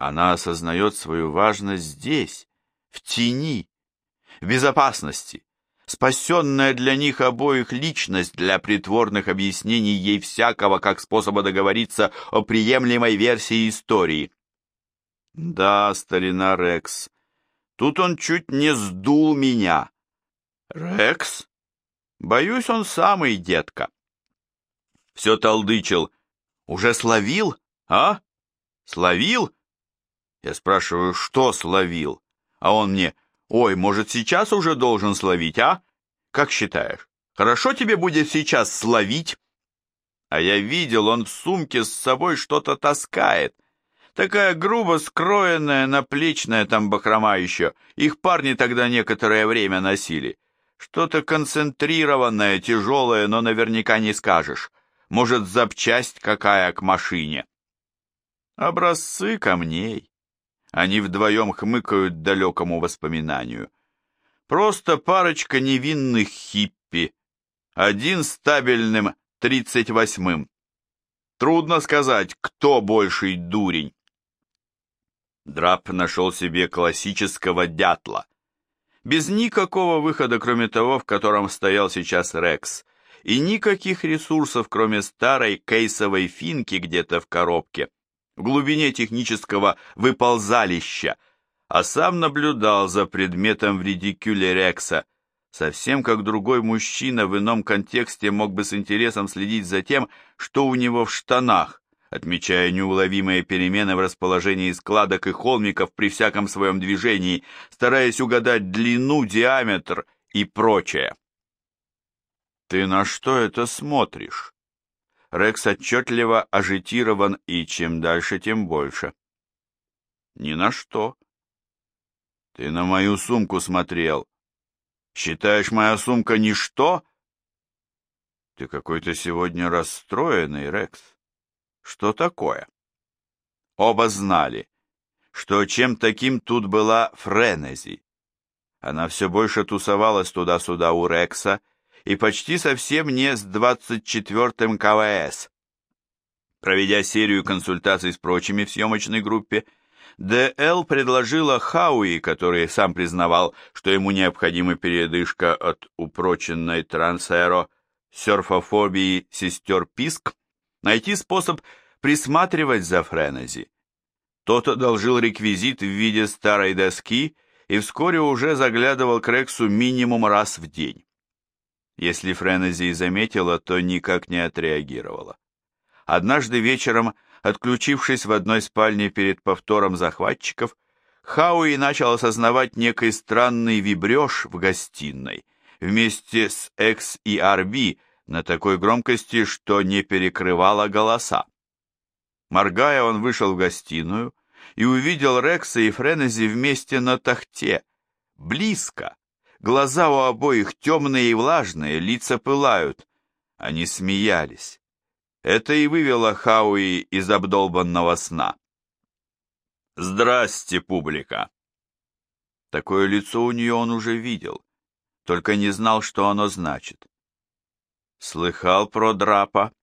Она осознает свою важность здесь, в тени, в безопасности, спасенная для них обоих личность для притворных объяснений ей всякого как способа договориться о приемлемой версии истории. Да, старина Рекс, тут он чуть не сдул меня. Рекс? Боюсь, он самый, детка. Все толдычил. Уже словил, а? Словил? Я спрашиваю, что словил? А он мне, ой, может, сейчас уже должен словить, а? Как считаешь, хорошо тебе будет сейчас словить? А я видел, он в сумке с собой что-то таскает. Такая грубо скроенная, наплечная там бахрома еще. Их парни тогда некоторое время носили. Что-то концентрированное, тяжелое, но наверняка не скажешь. Может, запчасть какая к машине. Образцы камней. Они вдвоем хмыкают далекому воспоминанию. Просто парочка невинных хиппи. Один с табельным 38-м. Трудно сказать, кто больший дурень. Драп нашел себе классического дятла. Без никакого выхода, кроме того, в котором стоял сейчас Рекс, и никаких ресурсов, кроме старой кейсовой финки где-то в коробке, в глубине технического выползалища, а сам наблюдал за предметом в редикюле Рекса, совсем как другой мужчина в ином контексте мог бы с интересом следить за тем, что у него в штанах, отмечая неуловимые перемены в расположении складок и холмиков при всяком своем движении, стараясь угадать длину, диаметр и прочее. «Ты на что это смотришь?» Рекс отчетливо ажитирован, и чем дальше, тем больше. «Ни на что». «Ты на мою сумку смотрел. Считаешь, моя сумка ничто?» «Ты какой-то сегодня расстроенный, Рекс. Что такое?» Оба знали, что чем таким тут была Френези. Она все больше тусовалась туда-сюда у Рекса, и почти совсем не с 24-м КВС. Проведя серию консультаций с прочими в съемочной группе, Д.Л. предложила Хауи, который сам признавал, что ему необходима передышка от упроченной трансэро серфофобии сестер Писк, найти способ присматривать за Френези. Тот одолжил реквизит в виде старой доски и вскоре уже заглядывал к Рексу минимум раз в день. Если Френези и заметила, то никак не отреагировала. Однажды вечером, отключившись в одной спальне перед повтором захватчиков, Хауи начал осознавать некий странный вибреж в гостиной вместе с XERB на такой громкости, что не перекрывало голоса. Моргая, он вышел в гостиную и увидел Рекса и Френези вместе на тахте, близко. Глаза у обоих темные и влажные, лица пылают. Они смеялись. Это и вывело Хауи из обдолбанного сна. «Здрасте, публика!» Такое лицо у нее он уже видел, только не знал, что оно значит. «Слыхал про Драпа?»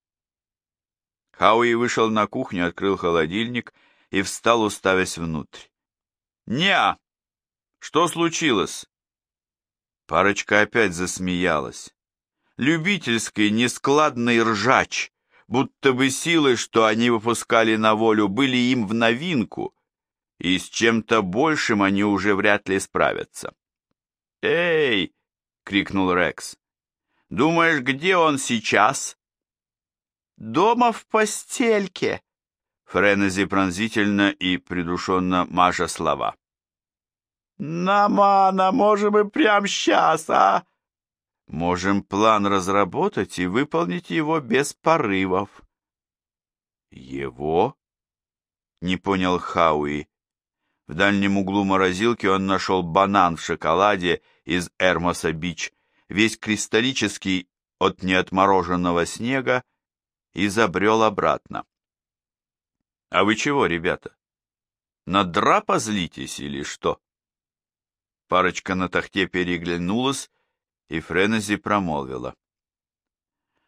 Хауи вышел на кухню, открыл холодильник и встал, уставясь внутрь. «Неа! Что случилось?» Парочка опять засмеялась. Любительский, нескладный ржач, будто бы силы, что они выпускали на волю, были им в новинку, и с чем-то большим они уже вряд ли справятся. «Эй!» — крикнул Рекс. «Думаешь, где он сейчас?» «Дома в постельке!» Френези пронзительно и придушенно мажа слова. «Намана, можем и прямо сейчас, а?» «Можем план разработать и выполнить его без порывов». «Его?» — не понял Хауи. В дальнем углу морозилки он нашел банан в шоколаде из Эрмоса-Бич, весь кристаллический от неотмороженного снега, и забрел обратно. «А вы чего, ребята? На Драпа злитесь или что?» Парочка на тахте переглянулась, и Френези промолвила.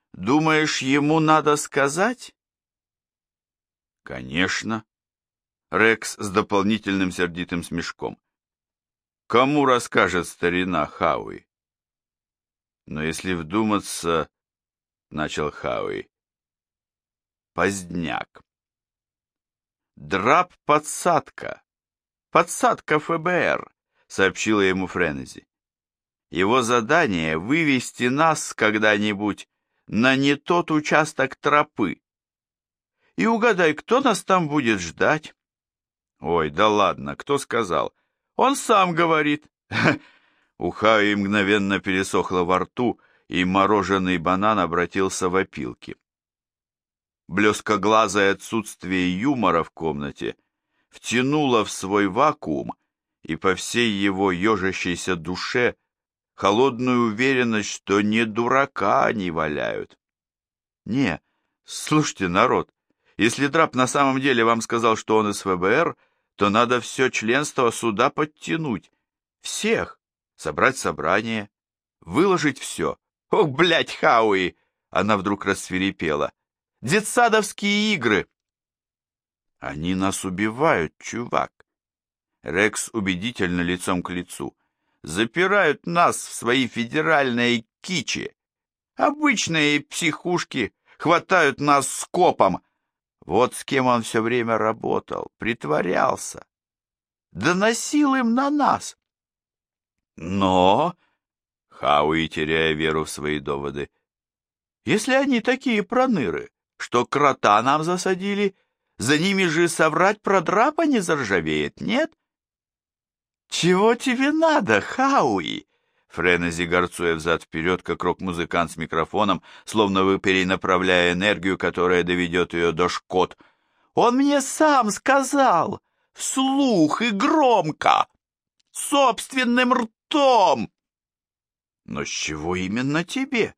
«Думаешь, ему надо сказать?» «Конечно. Рекс с дополнительным сердитым смешком. Кому расскажет старина Хауи? Но если вдуматься, начал Хауи. Поздняк. Драп-подсадка. Подсадка ФБР, сообщила ему Френези. Его задание — вывести нас когда-нибудь на не тот участок тропы. И угадай, кто нас там будет ждать? Ой, да ладно, кто сказал? Он сам говорит. У Хауи мгновенно пересохло во рту, и мороженый банан обратился в опилки. Блескоглазое отсутствие юмора в комнате втянуло в свой вакуум и по всей его ежащейся душе холодную уверенность, что не дурака они валяют. Не, слушайте, народ, если Драп на самом деле вам сказал, что он из ФБР, то надо все членство сюда подтянуть. Всех. Собрать собрание. Выложить все. Ох, блядь, Хауи! Она вдруг рассвирепела. Детсадовские игры. Они нас убивают, чувак. Рекс убедительно лицом к лицу. Запирают нас в свои федеральные кичи. Обычные психушки хватают нас скопом. Вот с кем он все время работал, притворялся. Доносил им на нас. Но, Хауи, теряя веру в свои доводы, если они такие проныры, что крота нам засадили, за ними же соврать про Драпа не заржавеет, нет? Чего тебе надо, Хауи? Френези, горцуя взад-вперед, как рок-музыкант с микрофоном, словно бы перенаправляя энергию, которая доведет ее до шкот. Он мне сам сказал, вслух и громко, собственным ртом. Но с чего именно тебе?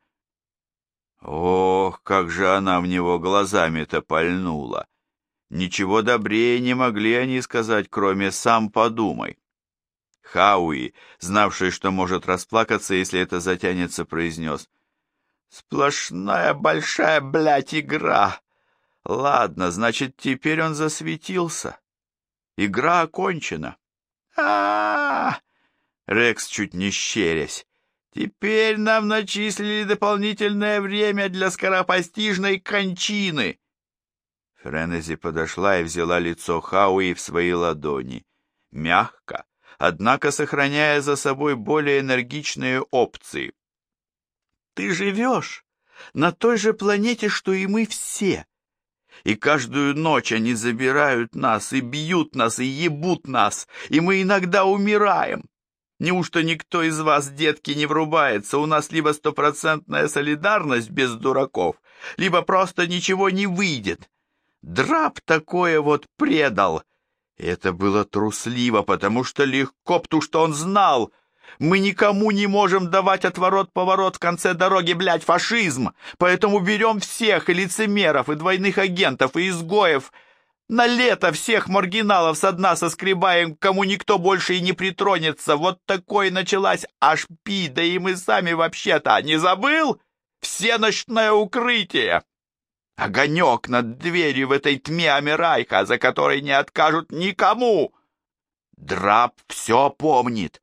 Ох, как же она в него глазами-то пальнула. Ничего добрее не могли они сказать, кроме «сам подумай». Хауи, знавший, что может расплакаться, если это затянется, произнес: «Сплошная большая, блядь, игра. Ладно, значит, теперь он засветился. Игра окончена». А-а-а! Рекс чуть не щерясь. «Теперь нам начислили дополнительное время для скоропостижной кончины». Френези подошла и взяла лицо Хауи в свои ладони. Мягко, однако сохраняя за собой более энергичные опции. «Ты живешь на той же планете, что и мы все, и каждую ночь они забирают нас, и бьют нас, и ебут нас, и мы иногда умираем. Неужто никто из вас, детки, не врубается? У нас либо стопроцентная солидарность без дураков, либо просто ничего не выйдет. Драп такое вот предал». Это было трусливо, потому что легко, потому что он знал. Мы никому не можем давать отворот-поворот в конце дороги, блядь, фашизм. Поэтому берем всех, и лицемеров, и двойных агентов, и изгоев. На лето всех маргиналов со дна соскребаем, кому никто больше и не притронется. Вот такой началась HP, да и мы сами вообще-то, не забыл? Всеночное укрытие. Огонек над дверью в этой тьме Амирайха, за которой не откажут никому. Драп все помнит.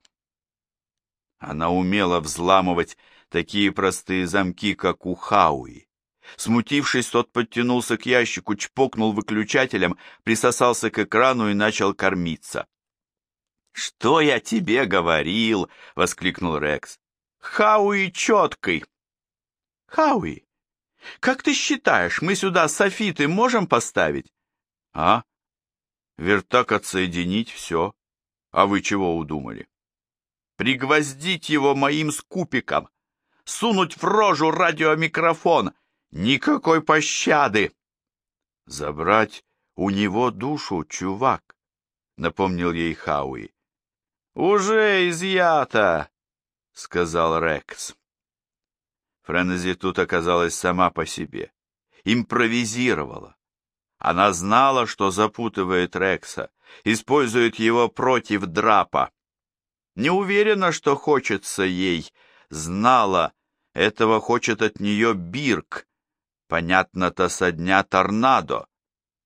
Она умела взламывать такие простые замки, как у Хауи. Смутившись, тот подтянулся к ящику, чпокнул выключателем, присосался к экрану и начал кормиться. «Что я тебе говорил?» — воскликнул Рекс. «Хауи четкий». «Хауи, как ты считаешь, мы сюда софиты можем поставить?» «А? Вертак отсоединить, все. А вы чего удумали?» «Пригвоздить его моим скупиком, сунуть в рожу радиомикрофон, никакой пощады!» «Забрать у него душу, чувак», — напомнил ей Хауи. «Уже изъято», — сказал Рекс. Френези тут оказалась сама по себе, импровизировала. Она знала, что запутывает Рекса, использует его против Драпа. Не уверена, что хочется ей, знала, этого хочет от нее Бирк, понятно-то со дня торнадо.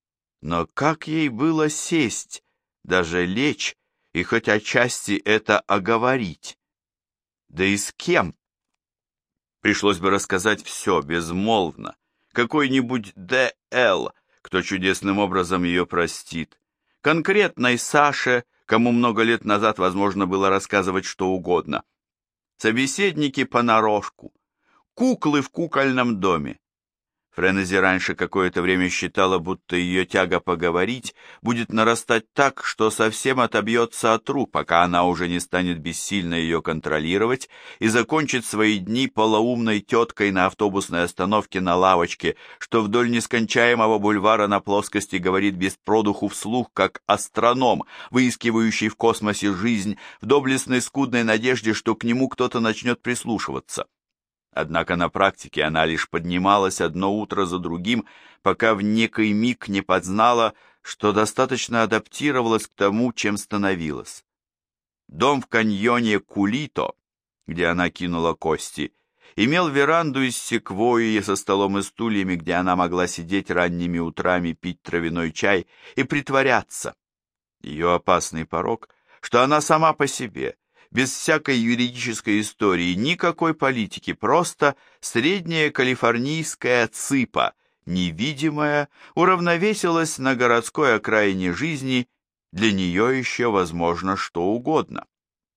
Но как ей было сесть, даже лечь, и хоть отчасти это оговорить? Да и с кем? Пришлось бы рассказать все безмолвно. Какой-нибудь Д.Л., кто чудесным образом ее простит. Конкретной Саше, кому много лет назад возможно было рассказывать что угодно. Собеседники понарошку. Куклы в кукольном доме. Френези раньше какое-то время считала, будто ее тяга поговорить будет нарастать так, что совсем отобьется от рук, пока она уже не станет бессильно ее контролировать и закончит свои дни полоумной теткой на автобусной остановке на лавочке, что вдоль нескончаемого бульвара на плоскости говорит без продуху вслух, как астроном, выискивающий в космосе жизнь, в доблестной скудной надежде, что к нему кто-то начнет прислушиваться. Однако на практике она лишь поднималась одно утро за другим, пока в некий миг не познала, что достаточно адаптировалась к тому, чем становилась. Дом в каньоне Кулито, где она кинула кости, имел веранду из секвойи со столом и стульями, где она могла сидеть ранними утрами, пить травяной чай и притворяться. Ее опасный порок, что она сама по себе, без всякой юридической истории, никакой политики, просто средняя калифорнийская цыпа, невидимая, уравновесилась на городской окраине жизни, для нее еще возможно что угодно.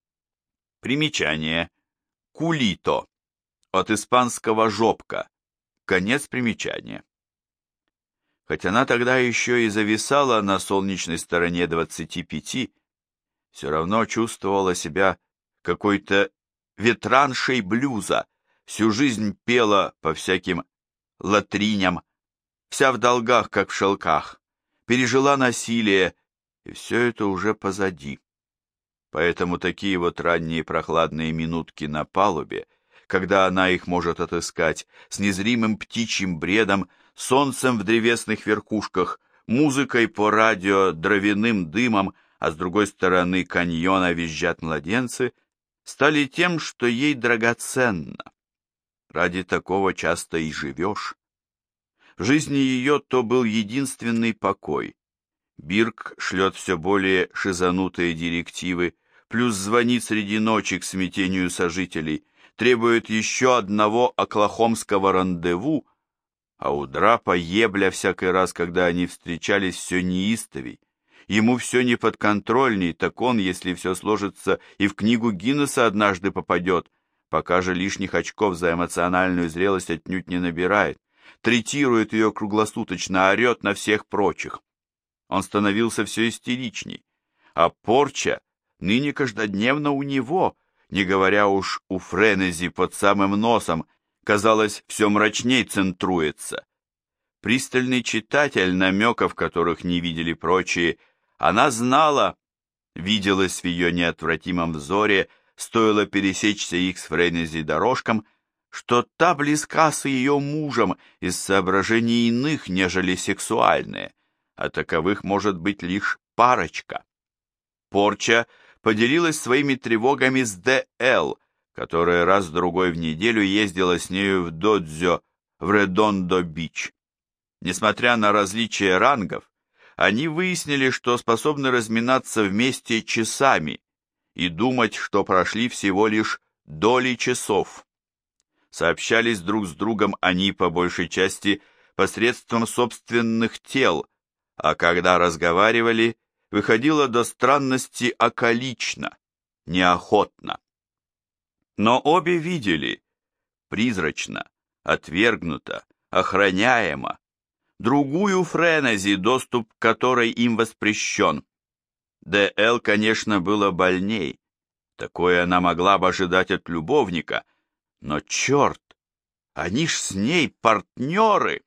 Примечание. Кулито. От испанского жопка. Конец примечания. Хоть она тогда еще и зависала на солнечной стороне 25, все равно чувствовала себя какой-то ветраншей блюза, всю жизнь пела по всяким латриням, вся в долгах, как в шелках, пережила насилие, и все это уже позади. Поэтому такие вот ранние прохладные минутки на палубе, когда она их может отыскать, с незримым птичьим бредом, солнцем в древесных верхушках, музыкой по радио, дровяным дымом, а с другой стороны каньона визжат младенцы, стали тем, что ей драгоценно. Ради такого часто и живешь. В жизни ее то был единственный покой. Бирк шлет все более шизанутые директивы, плюс звонит среди ночи к смятению сожителей, требует еще одного оклахомского рандеву, а у Драпа ебля всякий раз, когда они встречались, все неистовей. Ему все не подконтрольней, так он, если все сложится, и в книгу Гиннесса однажды попадет, пока же лишних очков за эмоциональную зрелость отнюдь не набирает, третирует ее круглосуточно, орет на всех прочих. Он становился все истеричней, а порча ныне каждодневно у него, не говоря уж у Френези под самым носом, казалось, все мрачней центруется. Пристальный читатель, намеков которых не видели прочие, она знала, виделась в ее неотвратимом взоре, стоило пересечься их с Френези дорожкам, что та близка с ее мужем из соображений иных, нежели сексуальные, а таковых может быть лишь парочка. Порча поделилась своими тревогами с Д.Л., которая раз-другой в неделю ездила с нею в додзё в Редондо-Бич. Несмотря на различия рангов, они выяснили, что способны разминаться вместе часами и думать, что прошли всего лишь доли часов. Сообщались друг с другом они по большей части посредством собственных тел, а когда разговаривали, выходило до странности околично, неохотно. Но обе видели, призрачно, отвергнуто, охраняемо, другую Френези, доступ к которой им воспрещен. Д.Л., конечно, было больней, такое она могла бы ожидать от любовника, но черт, они ж с ней партнеры.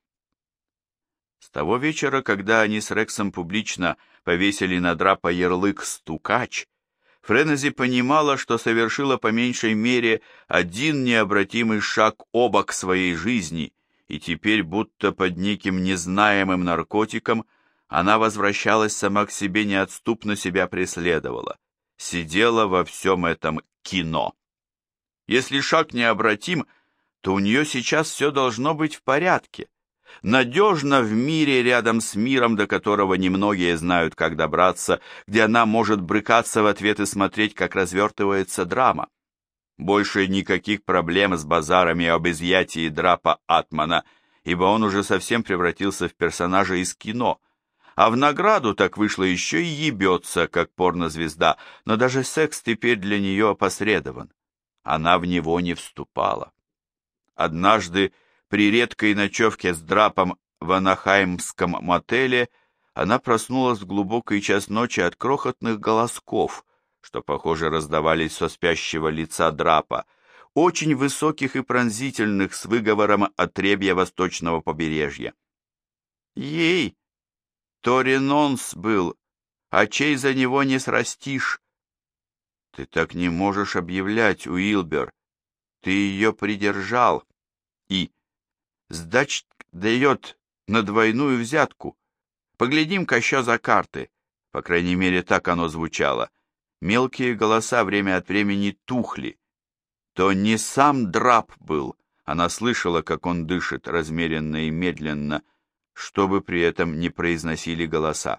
С того вечера, когда они с Рексом публично повесили на Драпа ярлык «стукач», Френези понимала, что совершила по меньшей мере один необратимый шаг обок своей жизни, и теперь, будто под неким незнаемым наркотиком, она возвращалась сама к себе, неотступно себя преследовала, сидела во всем этом кино. Если шаг необратим, то у нее сейчас все должно быть в порядке. надежно в мире рядом с миром, до которого немногие знают, как добраться, где она может брыкаться в ответ и смотреть, как развертывается драма. Больше никаких проблем с базарами об изъятии Драпа Атмана, ибо он уже совсем превратился в персонажа из кино. А в награду так вышло еще и ебется, как порнозвезда, но даже секс теперь для нее опосредован. Она в него не вступала. Однажды, при редкой ночевке с Драпом в анахаймском мотеле, она проснулась в глубокий час ночи от крохотных голосков, что, похоже, раздавались со спящего лица Драпа, очень высоких и пронзительных, с выговором отребья восточного побережья. Ей Торинонс был, а чей за него не срастишь. Ты так не можешь объявлять, Уилбер. Ты ее придержал. И сдач дает на двойную взятку. Поглядим-ка еще за карты. По крайней мере, так оно звучало. Мелкие голоса время от времени тухли. То не сам Драп был. Она слышала, как он дышит размеренно и медленно, чтобы при этом не произносили голоса.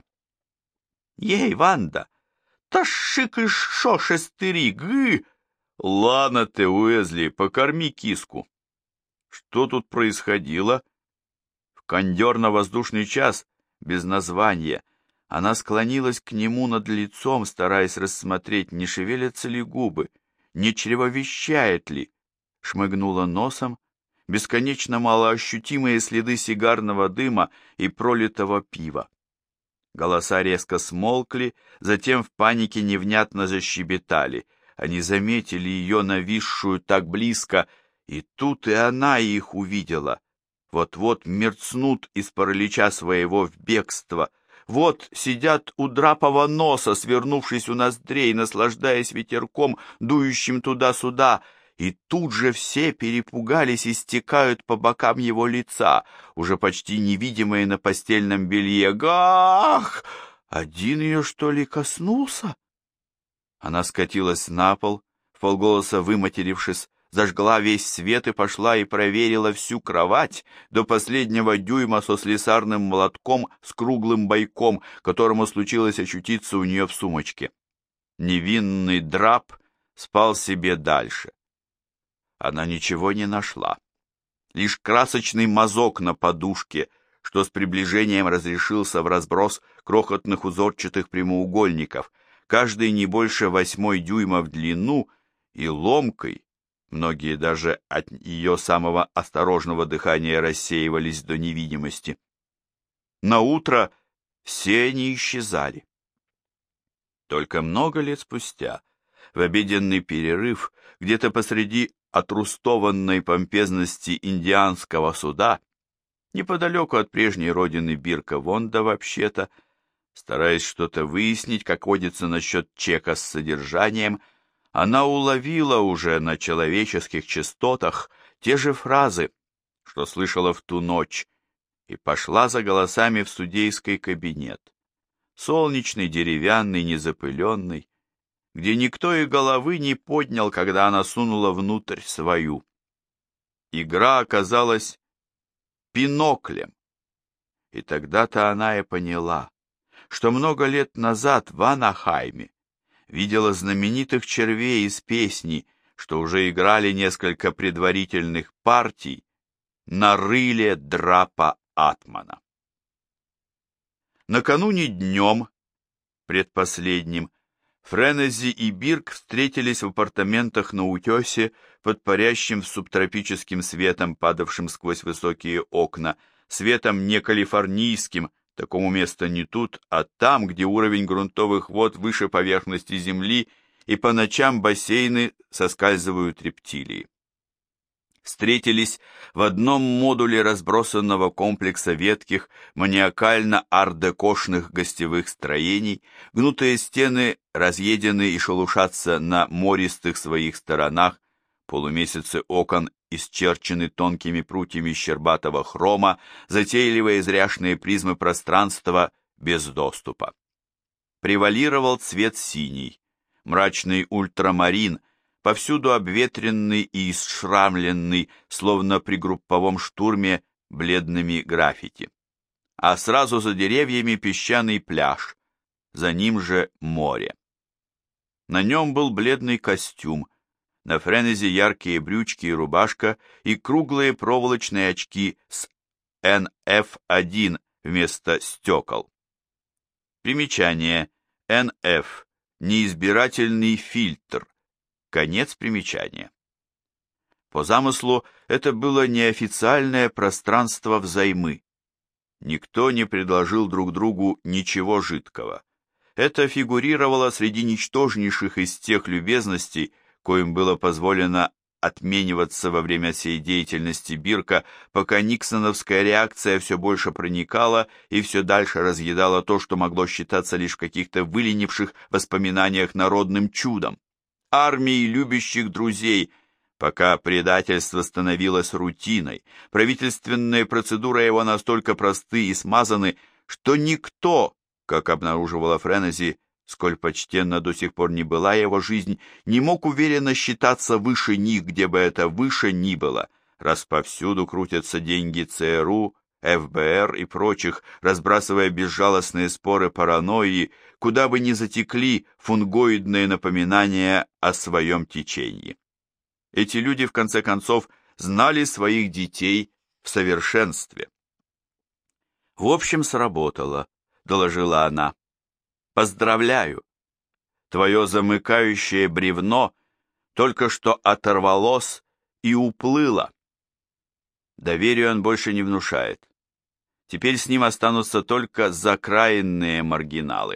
«Ей, Ванда! Та шик и шо шестыри, гы! Ладно ты, Уэзли, покорми киску!» Что тут происходило? В кондер-на-воздушный час, без названия, она склонилась к нему над лицом, стараясь рассмотреть, не шевелятся ли губы, не чревовещает ли, шмыгнула носом, бесконечно малоощутимые следы сигарного дыма и пролитого пива. Голоса резко смолкли, затем в панике невнятно защебетали. Они заметили ее нависшую так близко, и тут и она их увидела. Вот-вот мерцнут из паралича своего в бегство. Вот сидят у Драпова носа, свернувшись у ноздрей, наслаждаясь ветерком, дующим туда-сюда, и тут же все перепугались и стекают по бокам его лица, уже почти невидимые на постельном белье. Гах! Один ее, что ли, коснулся? Она скатилась на пол, вполголоса выматерившись, зажгла весь свет и пошла и проверила всю кровать до последнего дюйма со слесарным молотком с круглым бойком, которому случилось очутиться у нее в сумочке. Невинный Драп спал себе дальше. Она ничего не нашла. Лишь красочный мазок на подушке, что с приближением разрешился в разброс крохотных узорчатых прямоугольников, каждый не больше 8 дюйма в длину и ломкой, многие даже от ее самого осторожного дыхания рассеивались до невидимости. Наутро все они исчезали. Только много лет спустя, в обеденный перерыв, где-то посреди отрустованной помпезности индианского суда, неподалеку от прежней родины Бирка Вонда вообще-то, стараясь что-то выяснить, как водится насчет чека с содержанием, она уловила уже на человеческих частотах те же фразы, что слышала в ту ночь, и пошла за голосами в судейский кабинет. Солнечный, деревянный, незапыленный, где никто и головы не поднял, когда она сунула внутрь свою. Игра оказалась биноклем, и тогда-то она и поняла, что много лет назад в Анахайме видела знаменитых червей из песни, что уже играли несколько предварительных партий на рыле Драпа Атмана. Накануне днем, предпоследним, Френези и Бирк встретились в апартаментах на утесе под парящим субтропическим светом, падавшим сквозь высокие окна, светом не калифорнийским, такому места не тут, а там, где уровень грунтовых вод выше поверхности земли, и по ночам бассейны соскальзывают рептилии. Встретились в одном модуле разбросанного комплекса ветких, маниакально-ардекошных гостевых строений, гнутые стены разъедены и шелушатся на мористых своих сторонах, полумесяцы окон исчерчены тонкими прутьями щербатого хрома, затейливые зряшные призмы пространства без доступа. Превалировал цвет синий, мрачный ультрамарин, повсюду обветренный и исшрамленный, словно при групповом штурме, бледными граффити. А сразу за деревьями песчаный пляж, за ним же море. На нем был бледный костюм, на Френезе яркие брючки и рубашка и круглые проволочные очки с NF1 вместо стекол. Примечание. NF. Неизбирательный фильтр. Конец примечания. По замыслу, это было неофициальное пространство взаймы. Никто не предложил друг другу ничего жидкого. Это фигурировало среди ничтожнейших из тех любезностей, коим было позволено отмениваться во время всей деятельности Бирка, пока никсоновская реакция все больше проникала и все дальше разъедала то, что могло считаться лишь в каких-то выленивших воспоминаниях народным чудом. Армии любящих друзей, пока предательство становилось рутиной, правительственные процедуры его настолько просты и смазаны, что никто, как обнаруживала Френези, сколь почтенна до сих пор не была его жизнь, не мог уверенно считаться выше них, где бы это выше ни было, раз повсюду крутятся деньги ЦРУ, ФБР и прочих, разбрасывая безжалостные споры паранойи, куда бы ни затекли фунгоидные напоминания о своем течении. Эти люди, в конце концов, знали своих детей в совершенстве. «В общем, сработало», — доложила она. «Поздравляю! Твое замыкающее бревно только что оторвалось и уплыло. Доверия он больше не внушает. Теперь с ним останутся только закраинные маргиналы».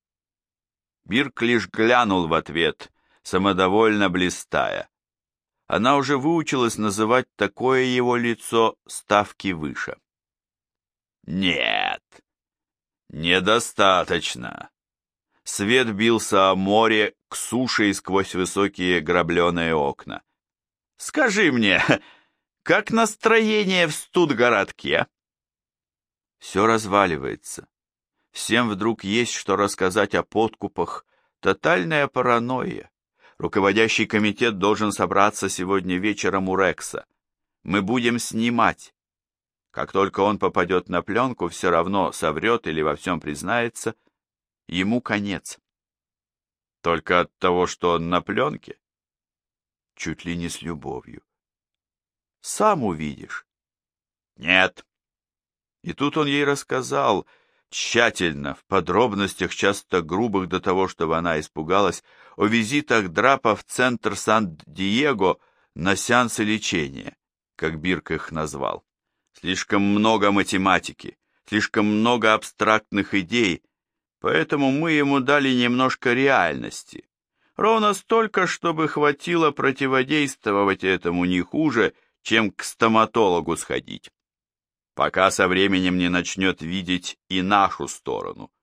Бирк лишь глянул в ответ, самодовольно блистая. Она уже выучилась называть такое его лицо ставки выше. «Нет, недостаточно». Свет бился о море к суше и сквозь высокие грабленые окна. «Скажи мне, как настроение в студгородке?» Все разваливается. Всем вдруг есть что рассказать о подкупах. Тотальная паранойя. Руководящий комитет должен собраться сегодня вечером у Рекса. Мы будем снимать. Как только он попадет на пленку, все равно соврет или во всем признается, ему конец. Только от того, что он на пленке? Чуть ли не с любовью. Сам увидишь. Нет. И тут он ей рассказал, тщательно, в подробностях, часто грубых до того, чтобы она испугалась, о визитах Драпа в центр Сан-Диего на сеансы лечения, как Бирк их назвал. Слишком много математики, слишком много абстрактных идей, поэтому мы ему дали немножко реальности. Ровно столько, чтобы хватило противодействовать этому не хуже, чем к стоматологу сходить. Пока со временем не начнет видеть и нашу сторону.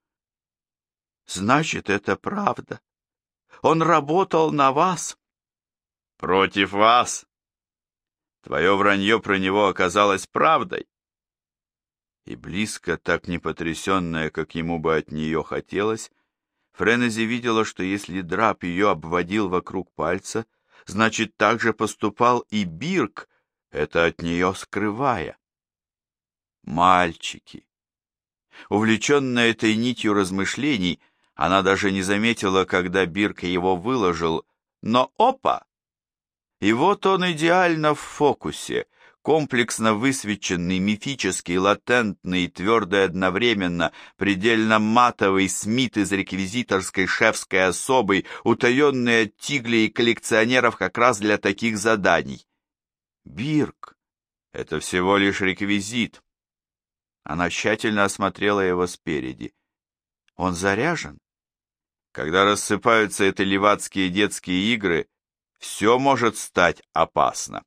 Значит, это правда. Он работал на вас. Против вас. Твое вранье про него оказалось правдой. И близко, так не потрясенная, как ему бы от нее хотелось, Френези видела, что если Драп ее обводил вокруг пальца, значит, так же поступал и Бирк, это от нее скрывая. Мальчики. Увлеченная этой нитью размышлений, она даже не заметила, когда Бирк его выложил, но опа! И вот он идеально в фокусе, комплексно высвеченный, мифический, латентный и твердый одновременно, предельно матовый Смит из реквизиторской шефской особы, утаенный от тиглей и коллекционеров как раз для таких заданий. Бирк — это всего лишь реквизит. Она тщательно осмотрела его спереди. Он заряжен? Когда рассыпаются эти левацкие детские игры, все может стать опасно.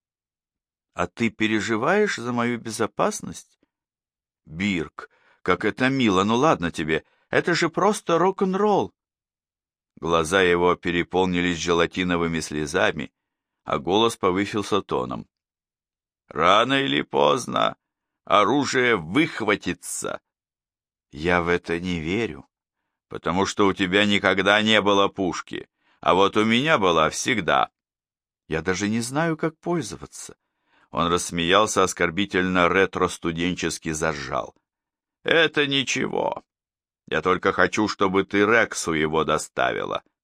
А ты переживаешь за мою безопасность? Бирк, как это мило, ну ладно тебе, это же просто рок-н-ролл. Глаза его переполнились желатиновыми слезами, а голос повысился тоном. Рано или поздно оружие выхватится. Я в это не верю, потому что у тебя никогда не было пушки, а вот у меня была всегда. Я даже не знаю, как пользоваться. Он рассмеялся оскорбительно, ретро-студенчески заржал. «Это ничего. Я только хочу, чтобы ты Рексу его доставила».